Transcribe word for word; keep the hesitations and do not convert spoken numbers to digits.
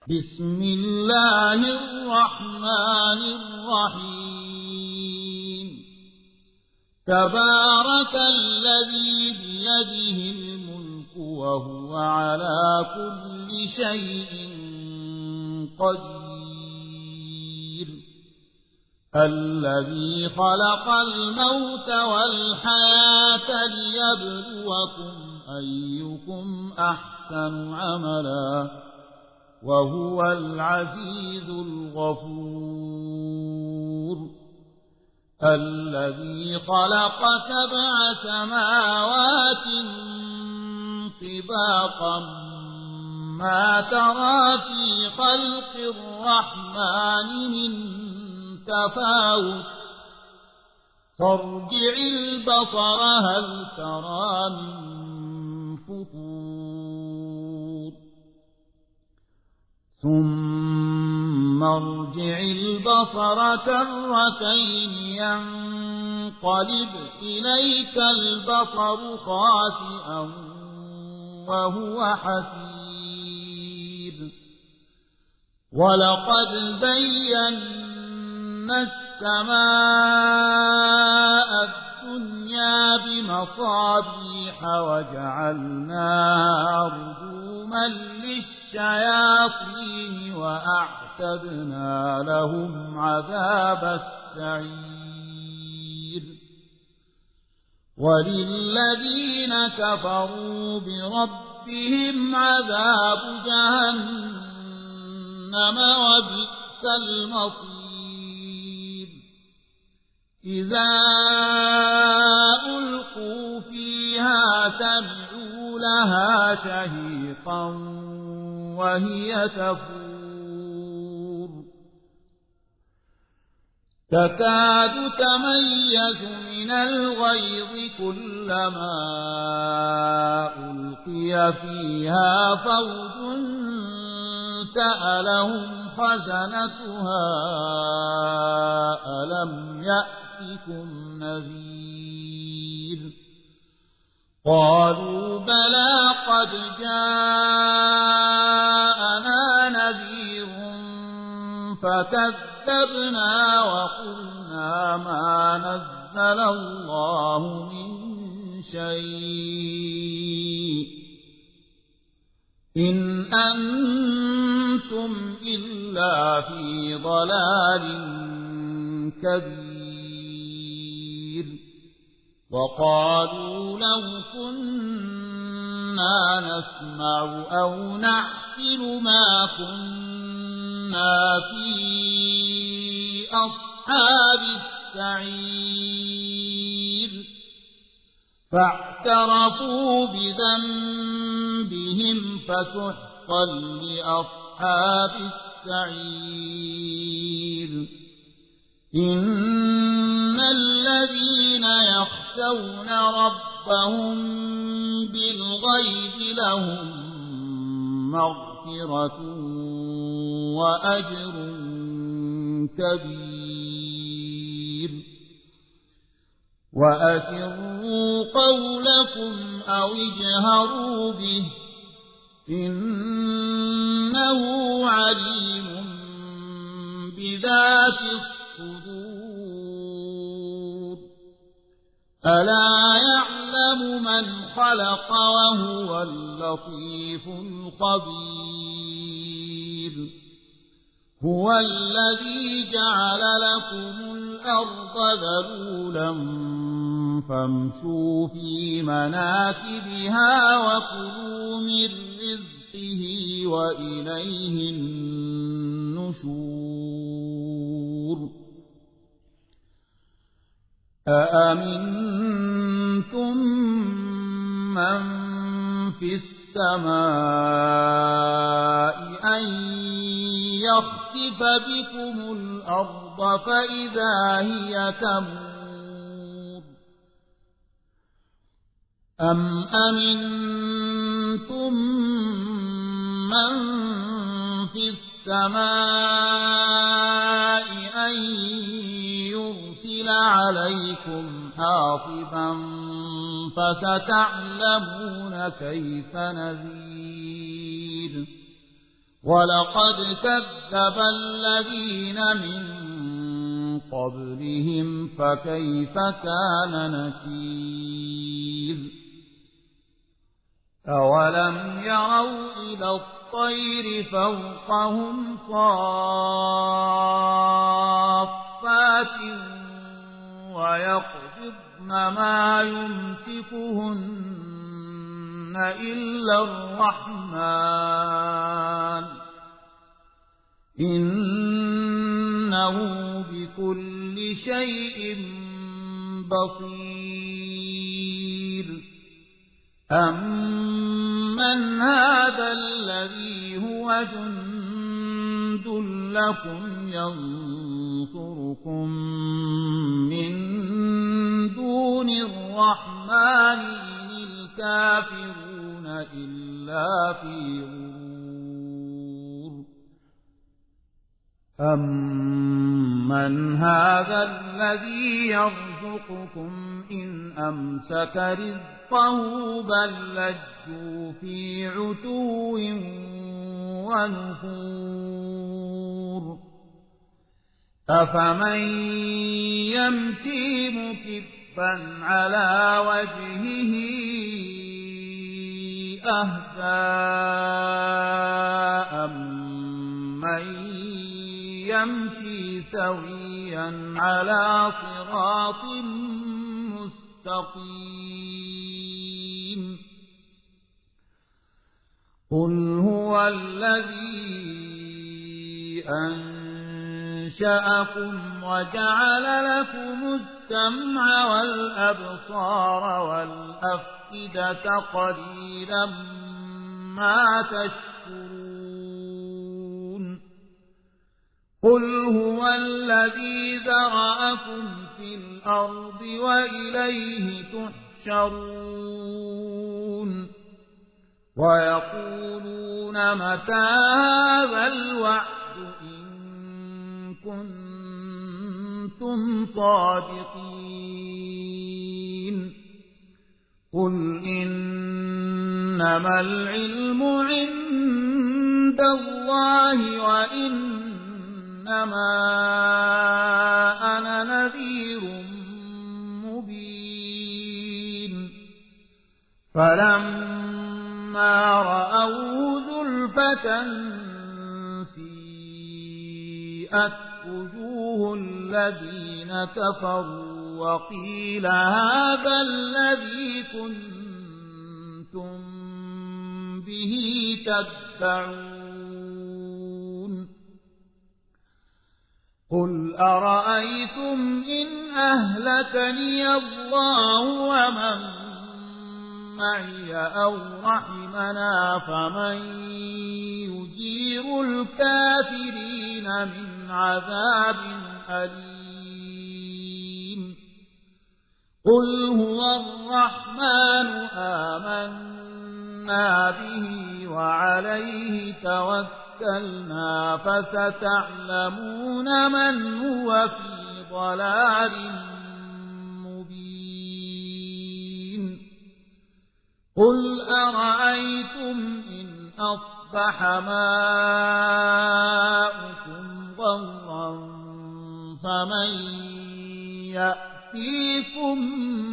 بسم الله الرحمن الرحيم تبارك الذي بيده الملك وهو على كل شيء قدير الذي خلق الموت والحياة ليبلوكم أيكم أحسن عملا وهو العزيز الغفور الذي خلق سبع سماوات طباقا ما ترى في خلق الرحمن من تفاوت فارجع البصر هل ترى من فطور ثم ارجع البصر كرتين ينقلب إليك البصر خاسئا وهو حسير ولقد زينا السماء الدنيا بمصابيح وجعلناها رجوما للشياطين وأعتدنا لهم عذاب السعير وللذين كفروا بربهم عذاب جهنم وبئس المصير إذا ألقوا فيها سمعوا لها شهيقا وهي تفور تكاد تميز من الغيظ كلما ألقي فيها فوج سألهم خزنتها ألم يأتكم نذير قالوا بلى قد جاءنا نذير فكذبنا وقلنا ما نزل الله من شيء إن أنتم إلا في ضلال كبير وقالوا لو كنا نسمع أو نعقل ما كنا في أصحاب السعير فاعترفوا بذنبهم فسحقا لأصحاب السعير إن الذين يخشون ربهم بالغيب لهم مغفرة وأجر كبير وأسروا قولكم أو اجهروا به إنه عليم بذات الصدور ألا يعلم من خلق وهو اللطيف الخبير هو الذي جعل لكم الأرض ذلولا فامشوا في مناكبها وكلوا من رزقه وإليه النشور أأمنتم من في السماء أن يخسف بكم الأرض فإذا هي تمور أم أمنتم من في السماء أن يرسل عليكم حاصبا فستعلمون كيف نذير ولقد كذب الذين من قبلهم فكيف كان نكير أولم يروا إلى الطير فوقهم صافات ويقبضن ما يمسكهن إلا الرحمن إنه بكل شيء بصير أمن هذا الذي هو جند لكم ينصركم من دون الرحمن إن الكافرون إلا في غرور أمن هذا الذي يرزقكم إن أمسك رزقه بل لجوا في عتو ونفور أفمن يمشي مكبا على وجهه أهدى أمن يمشي سويا على صراط مستقيم قل هو الذي أنشأكم وجعل لكم السمع والأبصار والأفئدة قليلا ما تشكرون قل هو الذي ذرأكم في الأرض وإليه تحشرون ويقولون متى هذا الوعد إن كنتم صادقين قل إنما العلم عند الله وإنما أنا نذير مبين فلما رأوه زلفة سيئت وجوه الذين كفروا وقيل هذا الذي كنتم به تدعون قل أرأيتم إن أهلكني الله ومن معي أو رحمنا فمن يجير الكافرين من عذاب أليم قل هو الرحمن آمنا به وعليه توكلنا فستعلمون من هو في ضلال مبين قل أرأيتم إن أصبح ماؤكم غورا فمن يأتيكم